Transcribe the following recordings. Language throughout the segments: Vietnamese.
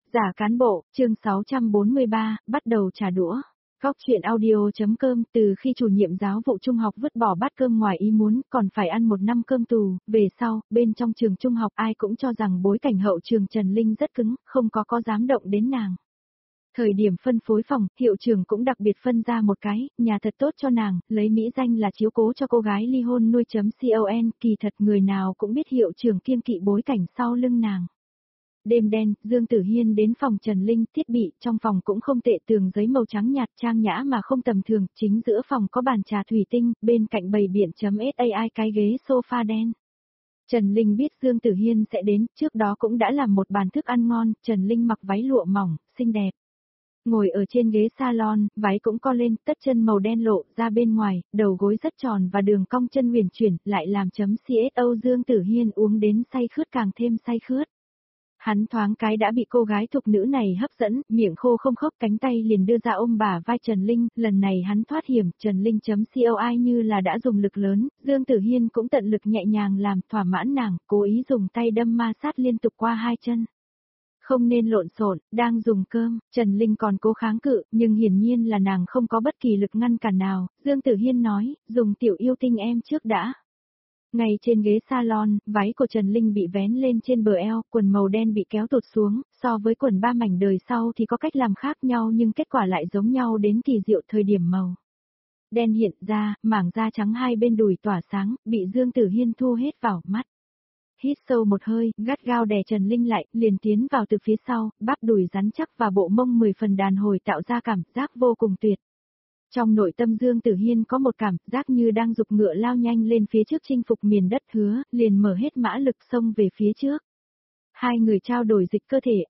Giả cán bộ, chương 643, bắt đầu trả đũa. Góc chuyện audio.com. Từ khi chủ nhiệm giáo vụ trung học vứt bỏ bát cơm ngoài ý muốn, còn phải ăn 1 năm cơm tù, về sau, bên trong trường trung học ai cũng cho rằng bối cảnh hậu trường Trần Linh rất cứng, không có dám động đến nàng. Thời điểm phân phối phòng, hiệu trưởng cũng đặc biệt phân ra một cái, nhà thật tốt cho nàng, lấy mỹ danh là chiếu cố cho cô gái ly hôn nuôi.con, kỳ thật người nào cũng biết hiệu trưởng kiêng kỵ bối cảnh sau lưng nàng. Đêm đen, Dương Tử Hiên đến phòng Trần Linh, thiết bị trong phòng cũng không tệ, tường giấy màu trắng nhạt trang nhã mà không tầm thường, chính giữa phòng có bàn trà thủy tinh, bên cạnh bày biện.sai cái ghế sofa đen. Trần Linh biết Dương Tử Hiên sẽ đến, trước đó cũng đã làm một bàn thức ăn ngon, Trần Linh mặc váy lụa mỏng, xinh đẹp. Ngồi ở trên ghế salon, váy cũng co lên, tất chân màu đen lộ ra bên ngoài, đầu gối rất tròn và đường cong chân huyền chuyển, lại làm.cso Dương Tử Hiên uống đến say khướt càng thêm say khướt. Hắn thoáng cái đã bị cô gái thục nữ này hấp dẫn, miệng khô không khóc, cánh tay liền đưa ra ôm bả vai Trần Linh, lần này hắn thoát hiểm, Trần Linh.coi như là đã dùng lực lớn, Dương Tử Hiên cũng tận lực nhẹ nhàng làm thỏa mãn nàng, cố ý dùng tay đâm ma sát liên tục qua hai chân. Không nên lộn xộn, đang dùng cơm, Trần Linh còn cố kháng cự, nhưng hiển nhiên là nàng không có bất kỳ lực ngăn cản nào, Dương Tử Hiên nói, dùng tiểu yêu tinh em trước đã. Ngay trên ghế salon, váy của Trần Linh bị vén lên trên bờ eo, quần màu đen bị kéo tụt xuống, so với quần 3 mảnh đời sau thì có cách làm khác nhau nhưng kết quả lại giống nhau đến kỳ diệu. Thời điểm màu đen hiện ra, mảng da trắng hai bên đùi tỏa sáng, bị Dương Tử Hiên thu hết vào mắt. Hít sâu một hơi, gắt gao đè Trần Linh lại, liền tiến vào từ phía sau, bắp đùi rắn chắc và bộ mông 10 phần đàn hồi tạo ra cảm giác vô cùng tuyệt. Trong nội tâm Dương Tử Hiên có một cảm giác như đang giục ngựa lao nhanh lên phía trước chinh phục miền đất hứa, liền mở hết mã lực xông về phía trước. Hai người trao đổi dịch cơ thể,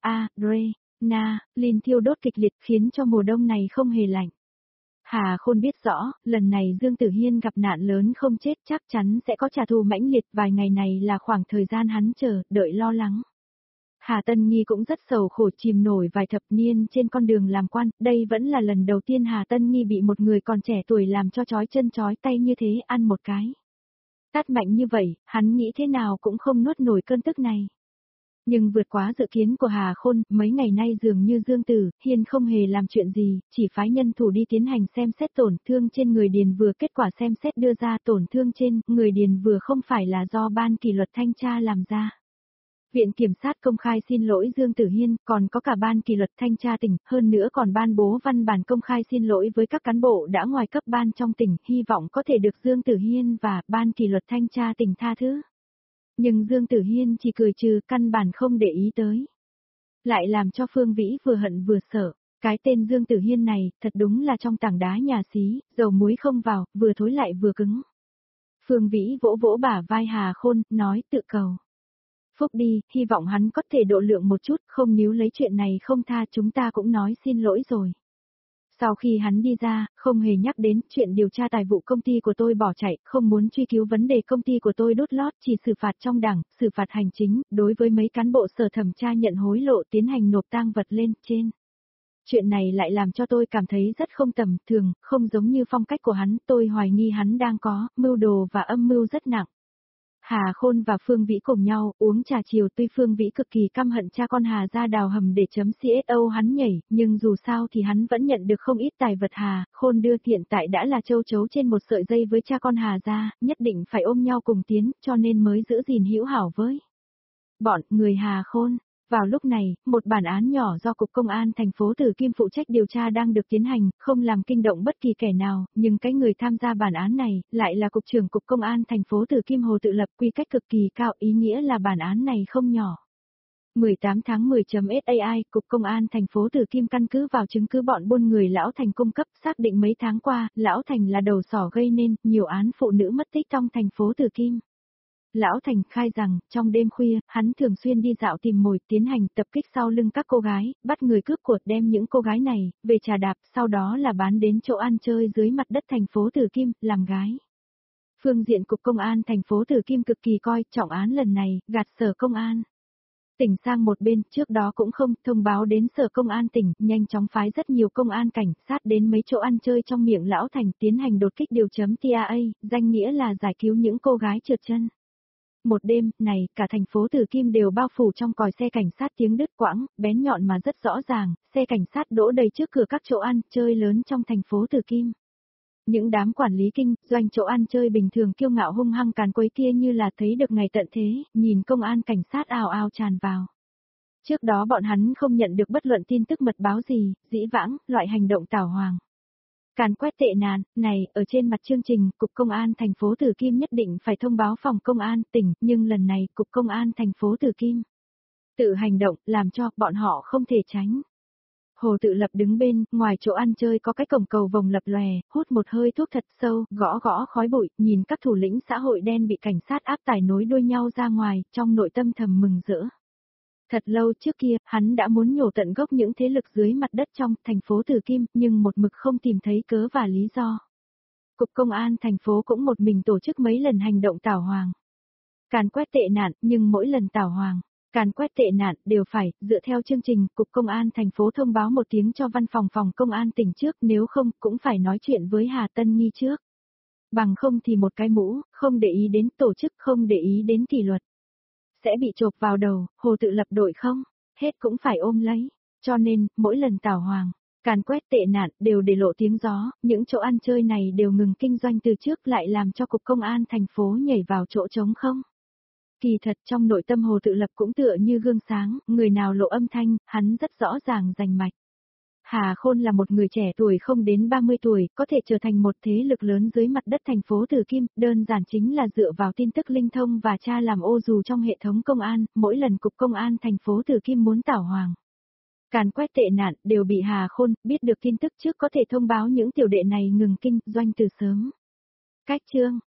Lin thiêu đốt kịch liệt khiến cho mùa đông này không hề lạnh. Hà Khôn biết rõ, lần này Dương Tử Hiên gặp nạn lớn không chết chắc chắn sẽ có trả thù mãnh liệt, vài ngày này là khoảng thời gian hắn chờ, đợi lo lắng. Hà Tân Nghi cũng rất sầu khổ, chìm nổi vài thập niên trên con đường làm quan, đây vẫn là lần đầu tiên Hà Tân Nghi bị một người còn trẻ tuổi làm cho chói chân chói tay như thế, ăn một cái. Tát mạnh như vậy, hắn nghĩ thế nào cũng không nuốt nổi cơn tức này. Nhưng vượt quá dự kiến của Hà Khôn, mấy ngày nay dường như Dương Tử Hiên không hề làm chuyện gì, chỉ phái nhân thủ đi tiến hành xem xét tổn thương trên người Điền Vừa, kết quả xem xét đưa ra tổn thương trên người Điền Vừa không phải là do ban kỷ luật thanh tra làm ra. Viện Kiểm sát công khai xin lỗi Dương Tử Hiên, còn có cả ban kỷ luật thanh tra tỉnh, hơn nữa còn ban bố văn bản công khai xin lỗi với các cán bộ đã ngoài cấp ban trong tỉnh, hy vọng có thể được Dương Tử Hiên và ban kỷ luật thanh tra tỉnh tha thứ. Nhưng Dương Tử Hiên chỉ cười trừ, căn bản không để ý tới. Lại làm cho Phương Vĩ vừa hận vừa sợ, cái tên Dương Tử Hiên này, thật đúng là trong tảng đá nhà xí, dầu muối không vào, vừa thối lại vừa cứng. Phương Vĩ vỗ vỗ bả vai Hà Khôn, nói tự cầu phúc đi, hy vọng hắn có thể độ lượng một chút, không níu lấy chuyện này không tha, chúng ta cũng nói xin lỗi rồi. Sau khi hắn đi ra, không hề nhắc đến chuyện điều tra tài vụ công ty của tôi bỏ chạy, không muốn truy cứu vấn đề công ty của tôi đốt lót, chỉ xử phạt trong đảng, xử phạt hành chính, đối với mấy cán bộ sở thẩm tra nhận hối lộ tiến hành nộp tang vật lên trên. Chuyện này lại làm cho tôi cảm thấy rất không tầm thường, không giống như phong cách của hắn, tôi hoài nghi hắn đang có mưu đồ và âm mưu rất nặng. Hà Khôn và Phương Vĩ cùng nhau uống trà chiều, tuy Phương Vĩ cực kỳ căm hận cha con Hà ra đào hầm để .cso hắn nhảy, nhưng dù sao thì hắn vẫn nhận được không ít tài vật Hà Khôn đưa, hiện tại đã là châu chấu trên một sợi dây với cha con Hà ra, nhất định phải ôm nhau cùng tiến, cho nên mới giữ gìn hữu hảo với bọn người Hà Khôn. Vào lúc này, một bản án nhỏ do Cục Công an thành phố Tử Kim phụ trách điều tra đang được tiến hành, không làm kinh động bất kỳ kẻ nào, nhưng cái người tham gia bản án này, lại là Cục trưởng Cục Công an thành phố Tử Kim Hồ Tự Lập, quy cách cực kỳ cao, ý nghĩa là bản án này không nhỏ. 18 tháng 10.sai, Cục Công an thành phố Tử Kim căn cứ vào chứng cứ bọn buôn người Lão Thành cung cấp, xác định mấy tháng qua, Lão Thành là đầu sỏ gây nên nhiều án phụ nữ mất tích trong thành phố Tử Kim. Lão Thành khai rằng, trong đêm khuya, hắn thường xuyên đi dạo tìm mồi, tiến hành tập kích sau lưng các cô gái, bắt người cướp của, đem những cô gái này về trà đạp, sau đó là bán đến chỗ ăn chơi dưới mặt đất thành phố Tử Kim, làm gái. Phương diện Cục Công an thành phố Tử Kim cực kỳ coi trọng án lần này, gạt Sở Công an tỉnh sang một bên, trước đó cũng không thông báo đến Sở Công an tỉnh, nhanh chóng phái rất nhiều công an cảnh sát đến mấy chỗ ăn chơi trong miệng Lão Thành tiến hành đột kích điều .tia, danh nghĩa là giải cứu những cô gái trượt chân. Một đêm, này, cả thành phố Từ Kim đều bao phủ trong còi xe cảnh sát tiếng đứt quãng, bén nhọn mà rất rõ ràng, xe cảnh sát đỗ đầy trước cửa các chỗ ăn, chơi lớn trong thành phố Từ Kim. Những đám quản lý kinh doanh chỗ ăn chơi bình thường kiêu ngạo hung hăng càn quấy kia như là thấy được ngày tận thế, nhìn công an cảnh sát ào ào tràn vào. Trước đó bọn hắn không nhận được bất luận tin tức mật báo gì, dĩ vãng, loại hành động tảo hoàng. Càn quét tệ nạn, này, ở trên mặt chương trình, Cục Công an thành phố Từ Kim nhất định phải thông báo phòng công an tỉnh, nhưng lần này, Cục Công an thành phố Từ Kim tự hành động, làm cho bọn họ không thể tránh. Hồ Tự Lập đứng bên, ngoài chỗ ăn chơi có cái cổng cầu vồng lập lòe, hút một hơi thuốc thật sâu, gõ gõ khói bụi, nhìn các thủ lĩnh xã hội đen bị cảnh sát áp tải nối đuôi nhau ra ngoài, trong nội tâm thầm mừng rỡ. Thật lâu trước kia, hắn đã muốn nhổ tận gốc những thế lực dưới mặt đất trong thành phố Từ Kim, nhưng một mực không tìm thấy cớ và lý do. Cục Công an thành phố cũng một mình tổ chức mấy lần hành động tảo hoàng. Càn quét tệ nạn, nhưng mỗi lần tảo hoàng, càn quét tệ nạn đều phải, dựa theo chương trình, Cục Công an thành phố thông báo một tiếng cho văn phòng phòng công an tỉnh trước, nếu không, cũng phải nói chuyện với Hà Tân Nghi trước. Bằng không thì một cái mũ, không để ý đến tổ chức, không để ý đến kỷ luật. Sẽ bị chộp vào đầu, Hồ Tự Lập đội không, hết cũng phải ôm lấy. Cho nên, mỗi lần tảo hoàng, càn quét tệ nạn đều để lộ tiếng gió, những chỗ ăn chơi này đều ngừng kinh doanh từ trước lại làm cho Cục Công an thành phố nhảy vào chỗ trống không. Kỳ thật trong nội tâm Hồ Tự Lập cũng tựa như gương sáng, người nào lộ âm thanh, hắn rất rõ ràng rành mạch. Hà Khôn là một người trẻ tuổi không đến 30 tuổi, có thể trở thành một thế lực lớn dưới mặt đất thành phố Từ Kim, đơn giản chính là dựa vào tin tức linh thông và cha làm ô dù trong hệ thống công an, mỗi lần Cục Công an thành phố Từ Kim muốn tảo hoàng. Càn quét tệ nạn đều bị Hà Khôn biết được tin tức trước có thể thông báo những tiểu đệ này ngừng kinh doanh từ sớm. Cách chương